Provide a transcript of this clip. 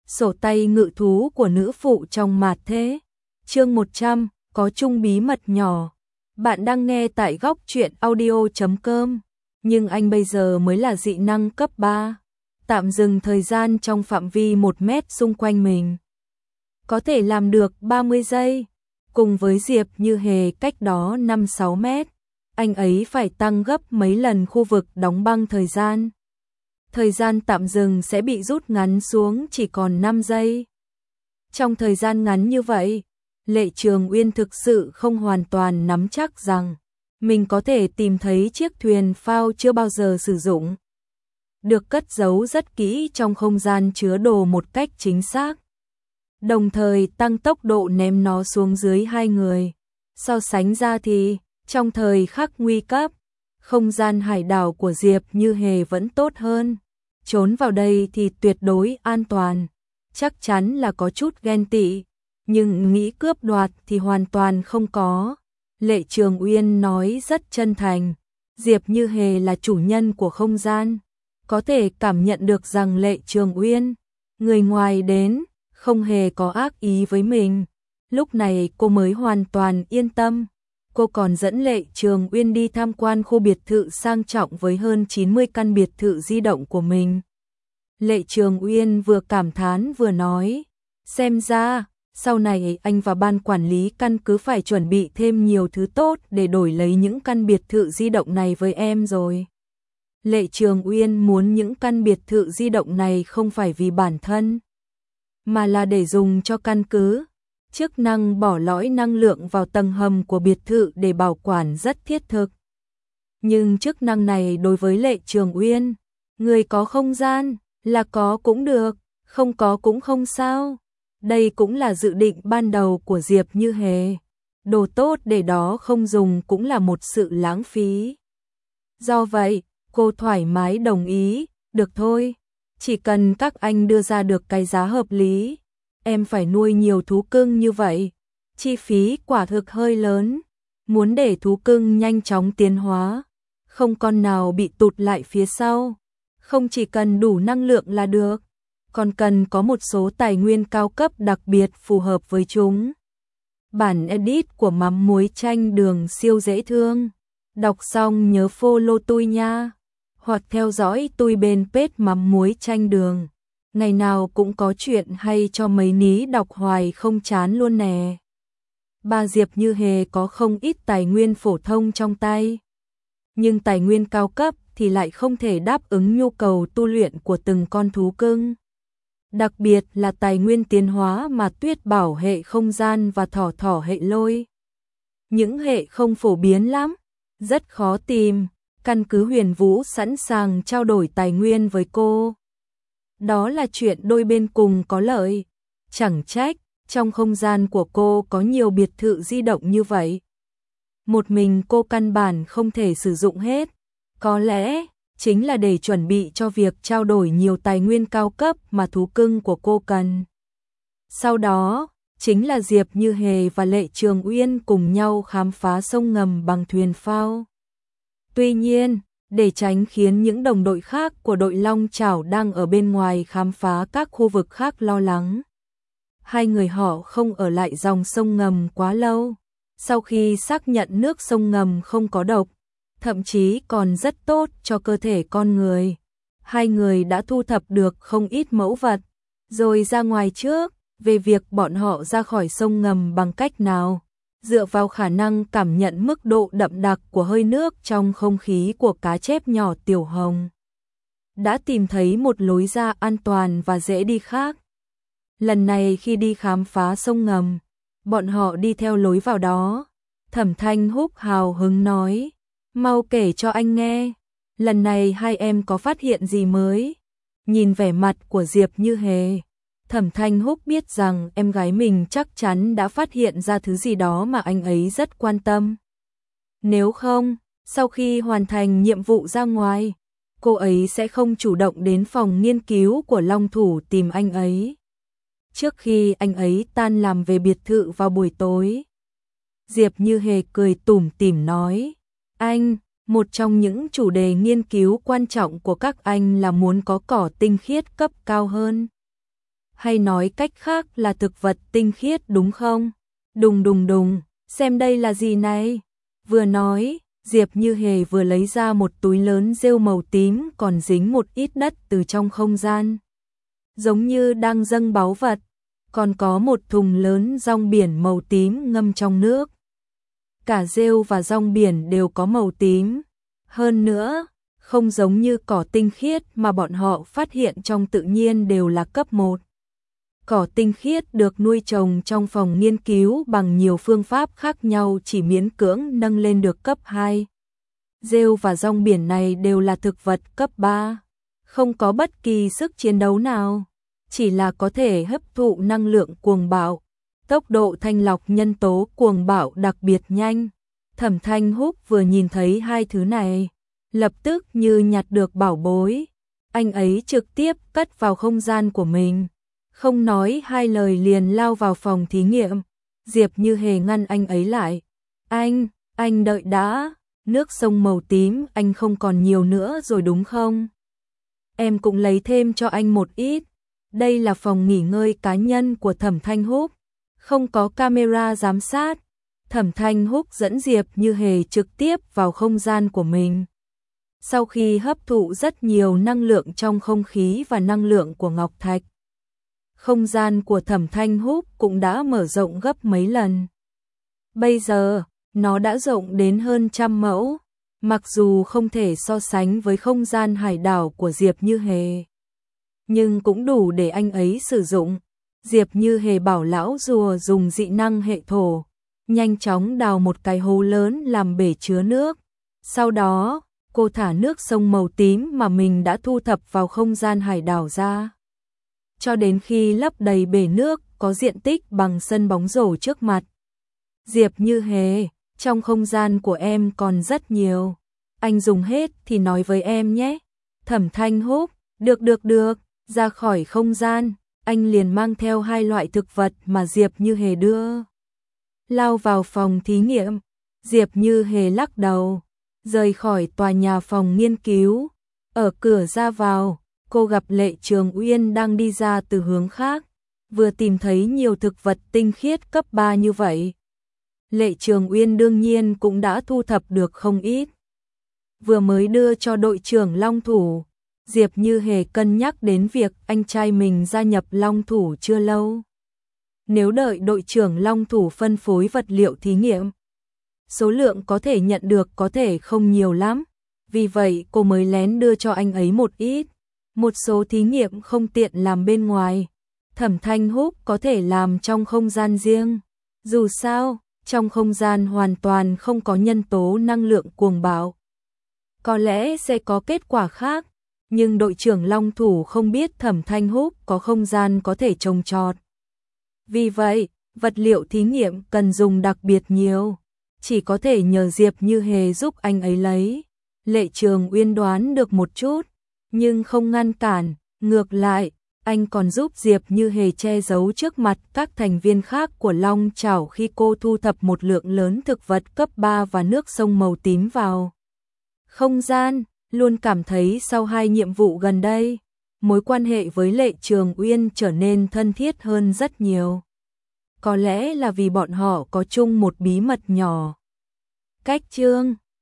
Sổ tay ngự thú của nữ phụ trong mạt thế. Chương 100, có chung bí mật nhỏ. Bạn đang nghe tại góc truyện audio.com. Nhưng anh bây giờ mới là dị năng cấp 3. Tạm dừng thời gian trong phạm vi 1 mét xung quanh mình. Có thể làm được 30 giây. Cùng với Diệp Như Hề cách đó 5-6 mét. Anh ấy phải tăng gấp mấy lần khu vực đóng băng thời gian. Thời gian tạm dừng sẽ bị rút ngắn xuống chỉ còn 5 giây. Trong thời gian ngắn như vậy, Lệ Trường Uyên thực sự không hoàn toàn nắm chắc rằng mình có thể tìm thấy chiếc thuyền phao chưa bao giờ sử dụng. Được cất giấu rất kỹ trong không gian chứa đồ một cách chính xác. Đồng thời tăng tốc độ ném nó xuống dưới 2 người. So sánh ra thì, trong thời khắc nguy cấp, không gian hải đảo của Diệp Như Hề vẫn tốt hơn. Trốn vào đây thì tuyệt đối an toàn. Chắc chắn là có chút ghen tị, nhưng nghĩ cướp đoạt thì hoàn toàn không có. Lệ Trường Uyên nói rất chân thành. Diệp Như Hề là chủ nhân của không gian. Có thể cảm nhận được rằng Lệ Trường Uyên, người ngoài đến, không hề có ác ý với mình. Lúc này cô mới hoàn toàn yên tâm. Cô còn dẫn Lệ Trường Uyên đi tham quan khu biệt thự sang trọng với hơn 90 căn biệt thự di động của mình. Lệ Trường Uyên vừa cảm thán vừa nói, xem ra, sau này anh và ban quản lý căn cứ phải chuẩn bị thêm nhiều thứ tốt để đổi lấy những căn biệt thự di động này với em rồi. Lệ Trường Uyên muốn những căn biệt thự di động này không phải vì bản thân, mà là để dùng cho căn cứ. Chức năng bỏ lõi năng lượng vào tầng hầm của biệt thự để bảo quản rất thiết thực. Nhưng chức năng này đối với Lệ Trường Uyên, người có không gian, là có cũng được, không có cũng không sao. Đây cũng là dự định ban đầu của Diệp Như Hề. Đồ tốt để đó không dùng cũng là một sự lãng phí. Do vậy, cô thoải mái đồng ý, được thôi. Chỉ cần các anh đưa ra được cái giá hợp lý. Em phải nuôi nhiều thú cưng như vậy. Chi phí quả thực hơi lớn. Muốn để thú cưng nhanh chóng tiến hóa. Không con nào bị tụt lại phía sau. Không chỉ cần đủ năng lượng là được, còn cần có một số tài nguyên cao cấp đặc biệt phù hợp với chúng. Bản edit của mắm muối chanh đường siêu dễ thương. Đọc xong nhớ follow tôi nha. Hoặc theo dõi tôi bên page mắm muối chanh đường. Ngày nào cũng có chuyện hay cho mấy ní đọc hoài không chán luôn nè. Bà Diệp Như Hề có không ít tài nguyên phổ thông trong tay. Nhưng tài nguyên cao cấp thì lại không thể đáp ứng nhu cầu tu luyện của từng con thú cưng. Đặc biệt là tài nguyên tiến hóa mà Tuyết Bảo hệ không gian và Thỏ Thỏ hệ lôi. Những hệ không phổ biến lắm, rất khó tìm, căn cứ Huyền Vũ sẵn sàng trao đổi tài nguyên với cô. Đó là chuyện đôi bên cùng có lợi. Chẳng trách, trong không gian của cô có nhiều biệt thự di động như vậy. Một mình cô căn bản không thể sử dụng hết. Có lẽ, chính là để chuẩn bị cho việc trao đổi nhiều tài nguyên cao cấp mà thú cưng của cô cần. Sau đó, chính là Diệp Như Hề và Lệ Trường Uyên cùng nhau khám phá sông ngầm bằng thuyền phao. Tuy nhiên, để tránh khiến những đồng đội khác của đội Long Chảo đang ở bên ngoài khám phá các khu vực khác lo lắng, hai người họ không ở lại dòng sông ngầm quá lâu. Sau khi xác nhận nước sông ngầm không có độc, thậm chí còn rất tốt cho cơ thể con người, hai người đã thu thập được không ít mẫu vật, rồi ra ngoài trước. Về việc bọn họ ra khỏi sông ngầm bằng cách nào, dựa vào khả năng cảm nhận mức độ đậm đặc của hơi nước trong không khí của cá chép nhỏ Tiểu Hồng, đã tìm thấy một lối ra an toàn và dễ đi khác. Lần này khi đi khám phá sông ngầm, bọn họ đi theo lối vào đó. Thẩm Thanh Húc hào hứng nói, mau kể cho anh nghe, lần này hai em có phát hiện gì mới? Nhìn vẻ mặt của Diệp Như Hề, Thẩm Thanh Húc biết rằng em gái mình chắc chắn đã phát hiện ra thứ gì đó mà anh ấy rất quan tâm. Nếu không, sau khi hoàn thành nhiệm vụ ra ngoài, cô ấy sẽ không chủ động đến phòng nghiên cứu của Long Thủ tìm anh ấy. Trước khi anh ấy tan làm về biệt thự vào buổi tối, Diệp Như Hề cười tủm tỉm nói, anh, một trong những chủ đề nghiên cứu quan trọng của các anh là muốn có cỏ tinh khiết cấp cao hơn. hay nói cách khác là thực vật tinh khiết đúng không? Đùng đùng đùng, xem đây là gì này? Vừa nói, Diệp Như Hề vừa lấy ra một túi lớn rêu màu tím còn dính một ít đất từ trong không gian. Giống như đang dâng báu vật, còn có một thùng lớn rong biển màu tím ngâm trong nước. Cả rêu và rong biển đều có màu tím. Hơn nữa, không giống như cỏ tinh khiết mà bọn họ phát hiện trong tự nhiên đều là cấp 1. Cỏ tinh khiết được nuôi trồng trong phòng nghiên cứu bằng nhiều phương pháp khác nhau chỉ miễn cưỡng nâng lên được cấp 2. Rêu và rong biển này đều là thực vật cấp 3, không có bất kỳ sức chiến đấu nào, chỉ là có thể hấp thụ năng lượng cuồng bạo. Tốc độ thanh lọc nhân tố cuồng bạo đặc biệt nhanh. Thẩm Thanh Húc vừa nhìn thấy hai thứ này, lập tức như nhặt được bảo bối. Anh ấy trực tiếp cất vào không gian của mình, không nói hai lời liền lao vào phòng thí nghiệm. Diệp Như Hề ngăn anh ấy lại. Anh đợi đã, nước sông màu tím anh không còn nhiều nữa rồi đúng không? Em cũng lấy thêm cho anh một ít. Đây là phòng nghỉ ngơi cá nhân của Thẩm Thanh Húc, không có camera giám sát. Thẩm Thanh Húc dẫn Diệp Như Hề trực tiếp vào không gian của mình. Sau khi hấp thụ rất nhiều năng lượng trong không khí và năng lượng của ngọc thạch, không gian của Thẩm Thanh Húc cũng đã mở rộng gấp mấy lần. Bây giờ, nó đã rộng đến hơn 100 mẫu, mặc dù không thể so sánh với không gian hải đảo của Diệp Như Hề, nhưng cũng đủ để anh ấy sử dụng. Diệp Như Hề bảo lão rùa dùng dị năng hệ thổ, nhanh chóng đào một cái hố lớn làm bể chứa nước. Sau đó, cô thả nước sông màu tím mà mình đã thu thập vào không gian hải đảo ra, cho đến khi lấp đầy bể nước có diện tích bằng sân bóng rổ trước mặt. Diệp Như Hề, trong không gian của em còn rất nhiều, anh dùng hết thì nói với em nhé. Thẩm Thanh Húc, được, ra khỏi không gian, anh liền mang theo hai loại thực vật mà Diệp Như Hề đưa. Lao vào phòng thí nghiệm, Diệp Như Hề lắc đầu, rời khỏi tòa nhà phòng nghiên cứu. Ở cửa ra vào, cô gặp Lệ Trường Uyên đang đi ra từ hướng khác, vừa tìm thấy nhiều thực vật tinh khiết cấp 3 như vậy. Lệ Trường Uyên đương nhiên cũng đã thu thập được không ít. Vừa mới đưa cho đội trưởng Long Thủ, Diệp Như Hề cân nhắc đến việc anh trai mình gia nhập Long Thủ chưa lâu. Nếu đợi đội trưởng Long Thủ phân phối vật liệu thí nghiệm, số lượng có thể nhận được có thể không nhiều lắm. Vì vậy cô mới lén đưa cho anh ấy một ít. Một số thí nghiệm không tiện làm bên ngoài, Thẩm Thanh Húc có thể làm trong không gian riêng. Dù sao, trong không gian hoàn toàn không có nhân tố năng lượng cuồng bạo. Có lẽ sẽ có kết quả khác, nhưng đội trưởng Long Thủ không biết Thẩm Thanh Húc có không gian có thể trồng trọt. Vì vậy, vật liệu thí nghiệm cần dùng đặc biệt nhiều, chỉ có thể nhờ Diệp Như Hề giúp anh ấy lấy. Lệ Trường Uyên đoán được một chút, nhưng không ngăn cản, ngược lại, anh còn giúp Diệp Như Hề che giấu trước mặt các thành viên khác của Long Chảo khi cô thu thập một lượng lớn thực vật cấp 3 và nước sông màu tím vào không gian. Luôn cảm thấy sau hai nhiệm vụ gần đây, mối quan hệ với Lệ Trường Uyên trở nên thân thiết hơn rất nhiều. Có lẽ là vì bọn họ có chung một bí mật nhỏ. Cách chương